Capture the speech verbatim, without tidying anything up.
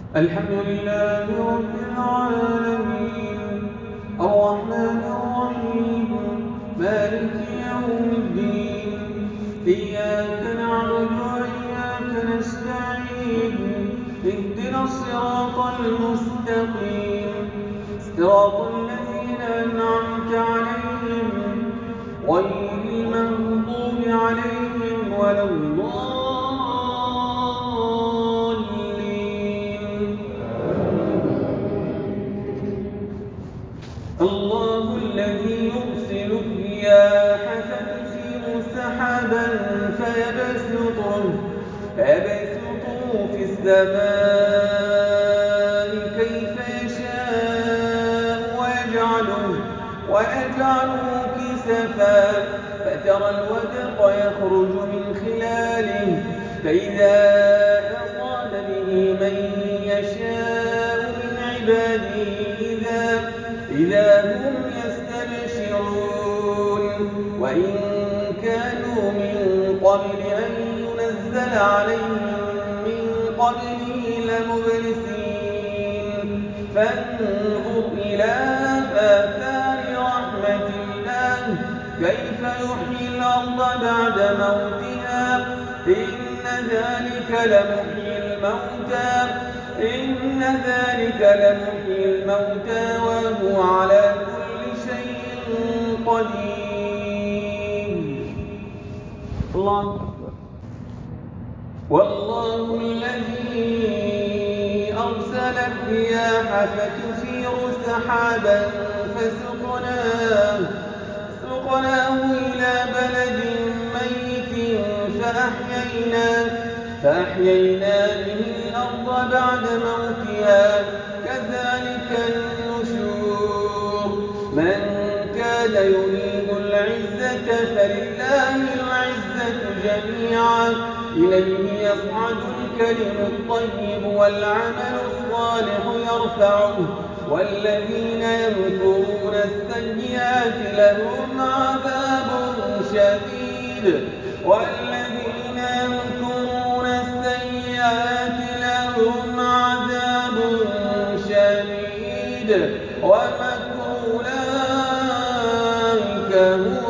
الحمد لله رب العالمين الرحمن الرحيم مالك يوم الدين إياك نعبد وإياك نستعين اهدنا الصراط المستقيم صراط الذين أنعمت عليهم غير المغضوب عليهم ولا الضالين. الله الذي يرسل الرياح فتثير سحابا فيبسطه, فيبسطه في السماء كيف يشاء ويجعله, ويجعله كسفا فترى الودق يخرج من خلاله فإذا أصاب به من يشاء من عباده إذا, إذا هم يستبشرون وإن كانوا من قبل أن ينزل عليهم من قبله لمبلسين فانظر إلى آثار رحمة الله كيف يحيي الأرض بعد موتها إن ذلك لمحيي الموتى إن ذلك لمحيي الموتى وهو على كل شيء قدير. الله أكبر. والله الذي أرسل الرياح فتثير سحابا فسقناه, فسقناه إلى بلد ميت فأحيينا, فأحيينا به الأرض بعد موتها كذلك النشور. من كان يريد العزة فلله العزة جميعا إليه يصعد الكلم الطيب والعمل الصالح يرفعه والذين يمكرون السيئات لهم عذاب شديد والذين يمكرون السيئات لهم عذاب شديد ومكر أولئك هو